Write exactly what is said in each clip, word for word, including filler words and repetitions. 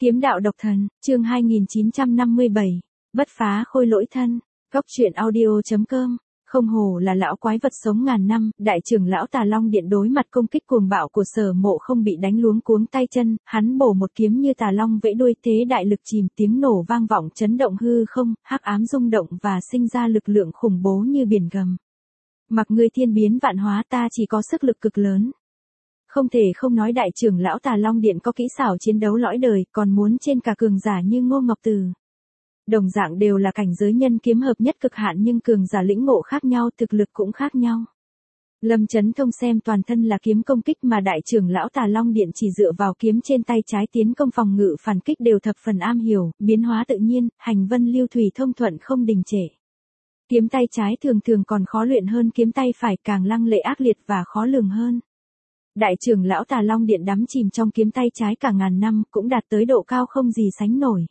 Kiếm đạo độc thần, chương hai nghìn chín trăm năm mươi bảy, bất phá khôi lỗi thân, góc truyện audio.com. Không hổ là lão quái vật sống ngàn năm, đại trưởng lão Tà Long Điện đối mặt công kích cuồng bạo của Sở Mộ không bị đánh luống cuống tay chân, hắn bổ một kiếm như tà long vẫy đuôi thế đại lực chìm, tiếng nổ vang vọng chấn động hư không, hắc ám rung động và sinh ra lực lượng khủng bố như biển gầm. Mặc ngươi thiên biến vạn hóa, ta chỉ có sức lực cực lớn. Không thể không nói đại trưởng lão Tà Long Điện có kỹ xảo chiến đấu lõi đời, còn muốn trên cả cường giả như Ngô Ngọc Từ. Đồng dạng đều là cảnh giới nhân kiếm hợp nhất cực hạn nhưng cường giả lĩnh ngộ khác nhau, thực lực cũng khác nhau. Lâm Chấn Thông xem toàn thân là kiếm công kích mà đại trưởng lão Tà Long Điện chỉ dựa vào kiếm trên tay trái tiến công phòng ngự phản kích đều thập phần am hiểu, biến hóa tự nhiên, hành vân lưu thủy thông thuận không đình trệ. Kiếm tay trái thường thường còn khó luyện hơn kiếm tay phải, càng lăng lệ ác liệt và khó lường hơn. Đại trưởng lão Tà Long Điện đắm chìm trong kiếm tay trái cả ngàn năm, cũng đạt tới độ cao không gì sánh nổi.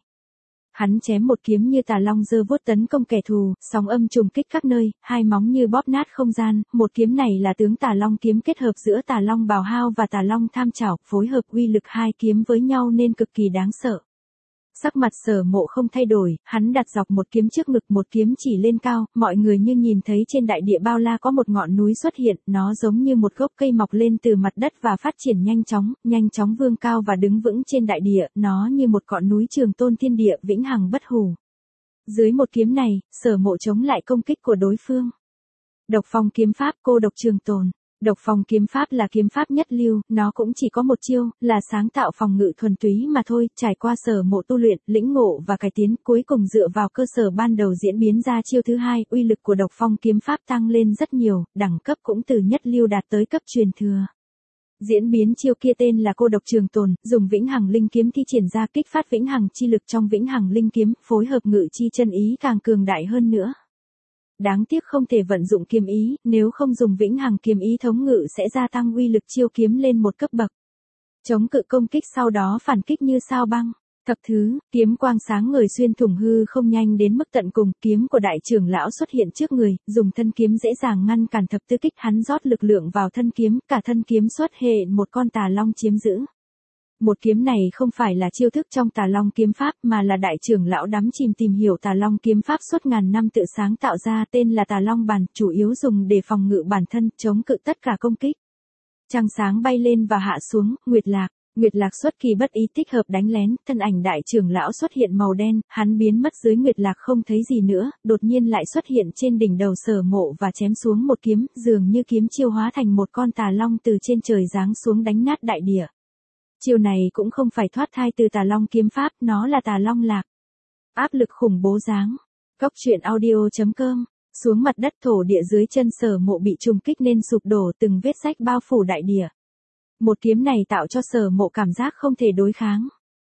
Hắn chém một kiếm như tà long giơ vuốt tấn công kẻ thù, sóng âm trùng kích khắp nơi, hai móng như bóp nát không gian, một kiếm này là tướng Tà Long kiếm kết hợp giữa Tà Long Bào Hao và Tà Long Tham Chảo, phối hợp uy lực hai kiếm với nhau nên cực kỳ đáng sợ. Sắc mặt Sở Mộ không thay đổi, hắn đặt dọc một kiếm trước ngực, một kiếm chỉ lên cao, mọi người như nhìn thấy trên đại địa bao la có một ngọn núi xuất hiện, nó giống như một gốc cây mọc lên từ mặt đất và phát triển nhanh chóng, nhanh chóng vươn cao và đứng vững trên đại địa, nó như một ngọn núi trường tôn thiên địa vĩnh hằng bất hủ. Dưới một kiếm này, Sở Mộ chống lại công kích của đối phương. Độc phong kiếm pháp, cô độc trường tồn. Độc phong kiếm pháp là kiếm pháp nhất lưu, nó cũng chỉ có một chiêu, là sáng tạo phòng ngự thuần túy mà thôi, trải qua Sở Mộ tu luyện, lĩnh ngộ và cải tiến, cuối cùng dựa vào cơ sở ban đầu diễn biến ra chiêu thứ hai, uy lực của độc phong kiếm pháp tăng lên rất nhiều, đẳng cấp cũng từ nhất lưu đạt tới cấp truyền thừa. Diễn biến chiêu kia tên là cô độc trường tồn, dùng vĩnh hằng linh kiếm thi triển ra kích phát vĩnh hằng chi lực trong vĩnh hằng linh kiếm, phối hợp ngự chi chân ý càng cường đại hơn nữa. Đáng tiếc không thể vận dụng kiếm ý, nếu không dùng vĩnh hằng kiếm ý thống ngự sẽ gia tăng uy lực chiêu kiếm lên một cấp bậc. Chống cự công kích sau đó phản kích như sao băng. Thập thứ, kiếm quang sáng ngời xuyên thủng hư không nhanh đến mức tận cùng, kiếm của đại trưởng lão xuất hiện trước người, dùng thân kiếm dễ dàng ngăn cản thập tứ kích, hắn rót lực lượng vào thân kiếm, cả thân kiếm xuất hiện một con tà long chiếm giữ. Một kiếm này không phải là chiêu thức trong Tà Long kiếm pháp mà là đại trưởng lão đắm chìm tìm hiểu Tà Long kiếm pháp suốt ngàn năm tự sáng tạo ra, tên là Tà Long bàn, chủ yếu dùng để phòng ngự bản thân, chống cự tất cả công kích. Trăng sáng bay lên và hạ xuống, Nguyệt Lạc, Nguyệt Lạc xuất kỳ bất ý tích hợp đánh lén, thân ảnh đại trưởng lão xuất hiện màu đen, hắn biến mất dưới Nguyệt Lạc không thấy gì nữa, đột nhiên lại xuất hiện trên đỉnh đầu Sở Mộ và chém xuống một kiếm, dường như kiếm chiêu hóa thành một con tà long từ trên trời giáng xuống đánh nát đại địa. Chiêu này cũng không phải thoát thai từ Tà Long kiếm pháp, nó là Tà Long Lạc. Áp lực khủng bố giáng. Góc truyện audio.com. Xuống mặt đất, thổ địa dưới chân Sở Mộ bị trùng kích nên sụp đổ, từng vết rách bao phủ đại địa. Một kiếm này tạo cho Sở Mộ cảm giác không thể đối kháng.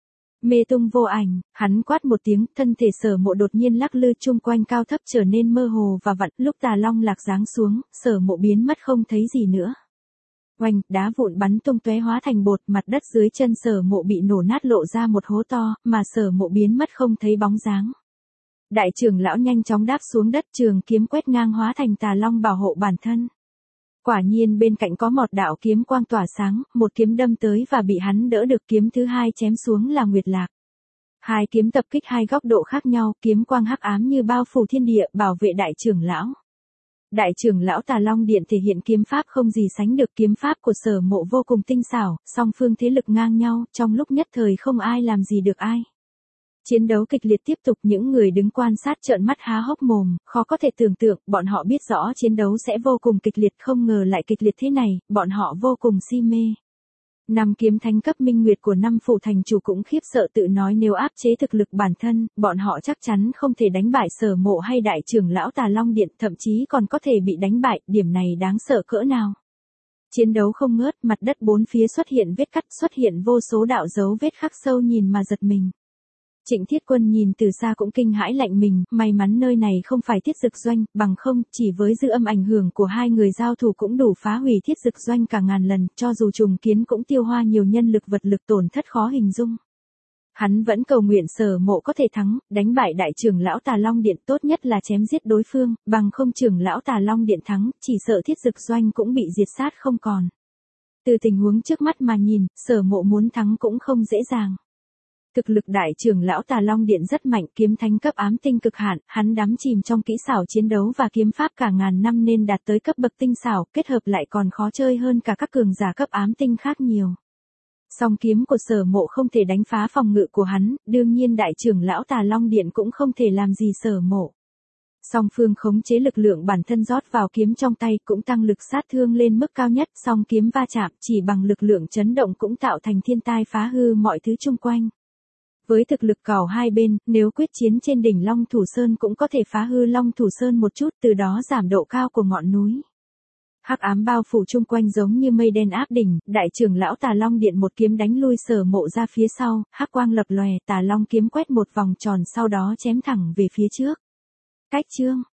Mê tung vô ảnh, hắn quát một tiếng, thân thể Sở Mộ đột nhiên lắc lư chung quanh cao thấp trở nên mơ hồ và vặn, lúc Tà Long Lạc giáng xuống, Sở Mộ biến mất không thấy gì nữa. Oanh, đá vụn bắn tung tóe hóa thành bột, mặt đất dưới chân Sở Mộ bị nổ nát lộ ra một hố to, mà Sở Mộ biến mất không thấy bóng dáng. Đại trưởng lão nhanh chóng đáp xuống đất, trường kiếm quét ngang hóa thành tà long bảo hộ bản thân. Quả nhiên bên cạnh có một đạo kiếm quang tỏa sáng, một kiếm đâm tới và bị hắn đỡ được, kiếm thứ hai chém xuống là Nguyệt Lạc. Hai kiếm tập kích hai góc độ khác nhau, kiếm quang hắc ám như bao phủ thiên địa, bảo vệ đại trưởng lão. Đại trưởng lão Tà Long Điện thể hiện kiếm pháp không gì sánh được, kiếm pháp của Sở Mộ vô cùng tinh xảo, song phương thế lực ngang nhau, trong lúc nhất thời không ai làm gì được ai. Chiến đấu kịch liệt tiếp tục, những người đứng quan sát trợn mắt há hốc mồm, khó có thể tưởng tượng, bọn họ biết rõ chiến đấu sẽ vô cùng kịch liệt, không ngờ lại kịch liệt thế này, bọn họ vô cùng si mê. Năm kiếm thánh cấp minh nguyệt của năm phủ thành chủ cũng khiếp sợ, tự nói nếu áp chế thực lực bản thân, bọn họ chắc chắn không thể đánh bại Sở Mộ hay đại trưởng lão Tà Long Điện, thậm chí còn có thể bị đánh bại, điểm này đáng sợ cỡ nào. Chiến đấu không ngớt, mặt đất bốn phía xuất hiện vết cắt, xuất hiện vô số đạo dấu vết khắc sâu nhìn mà giật mình. Trịnh Thiết Quân nhìn từ xa cũng kinh hãi lạnh mình, may mắn nơi này không phải Thiết Dực Doanh, bằng không, chỉ với dư âm ảnh hưởng của hai người giao thủ cũng đủ phá hủy Thiết Dực Doanh cả ngàn lần, cho dù trùng kiến cũng tiêu hoa nhiều nhân lực vật lực tổn thất khó hình dung. Hắn vẫn cầu nguyện Sở Mộ có thể thắng, đánh bại đại trưởng lão Tà Long Điện, tốt nhất là chém giết đối phương, bằng không trưởng lão Tà Long Điện thắng, chỉ sợ Thiết Dực Doanh cũng bị diệt sát không còn. Từ tình huống trước mắt mà nhìn, Sở Mộ muốn thắng cũng không dễ dàng. Thực lực đại trưởng lão Tà Long Điện rất mạnh, kiếm thánh cấp ám tinh cực hạn, hắn đắm chìm trong kỹ xảo chiến đấu và kiếm pháp cả ngàn năm nên đạt tới cấp bậc tinh xảo, kết hợp lại còn khó chơi hơn cả các cường giả cấp ám tinh khác nhiều. Song kiếm của Sở Mộ không thể đánh phá phòng ngự của hắn, đương nhiên đại trưởng lão Tà Long Điện cũng không thể làm gì Sở Mộ. Song phương khống chế lực lượng bản thân rót vào kiếm trong tay cũng tăng lực sát thương lên mức cao nhất, song kiếm va chạm chỉ bằng lực lượng chấn động cũng tạo thành thiên tai phá hư mọi thứ chung quanh. Với thực lực cào hai bên, nếu quyết chiến trên đỉnh Long Thủ Sơn cũng có thể phá hư Long Thủ Sơn một chút, từ đó giảm độ cao của ngọn núi. Hắc ám bao phủ chung quanh giống như mây đen áp đỉnh, đại trưởng lão Tà Long Điện một kiếm đánh lui Sở Mộ ra phía sau, hắc quang lập lòe, Tà Long kiếm quét một vòng tròn sau đó chém thẳng về phía trước. Cách chương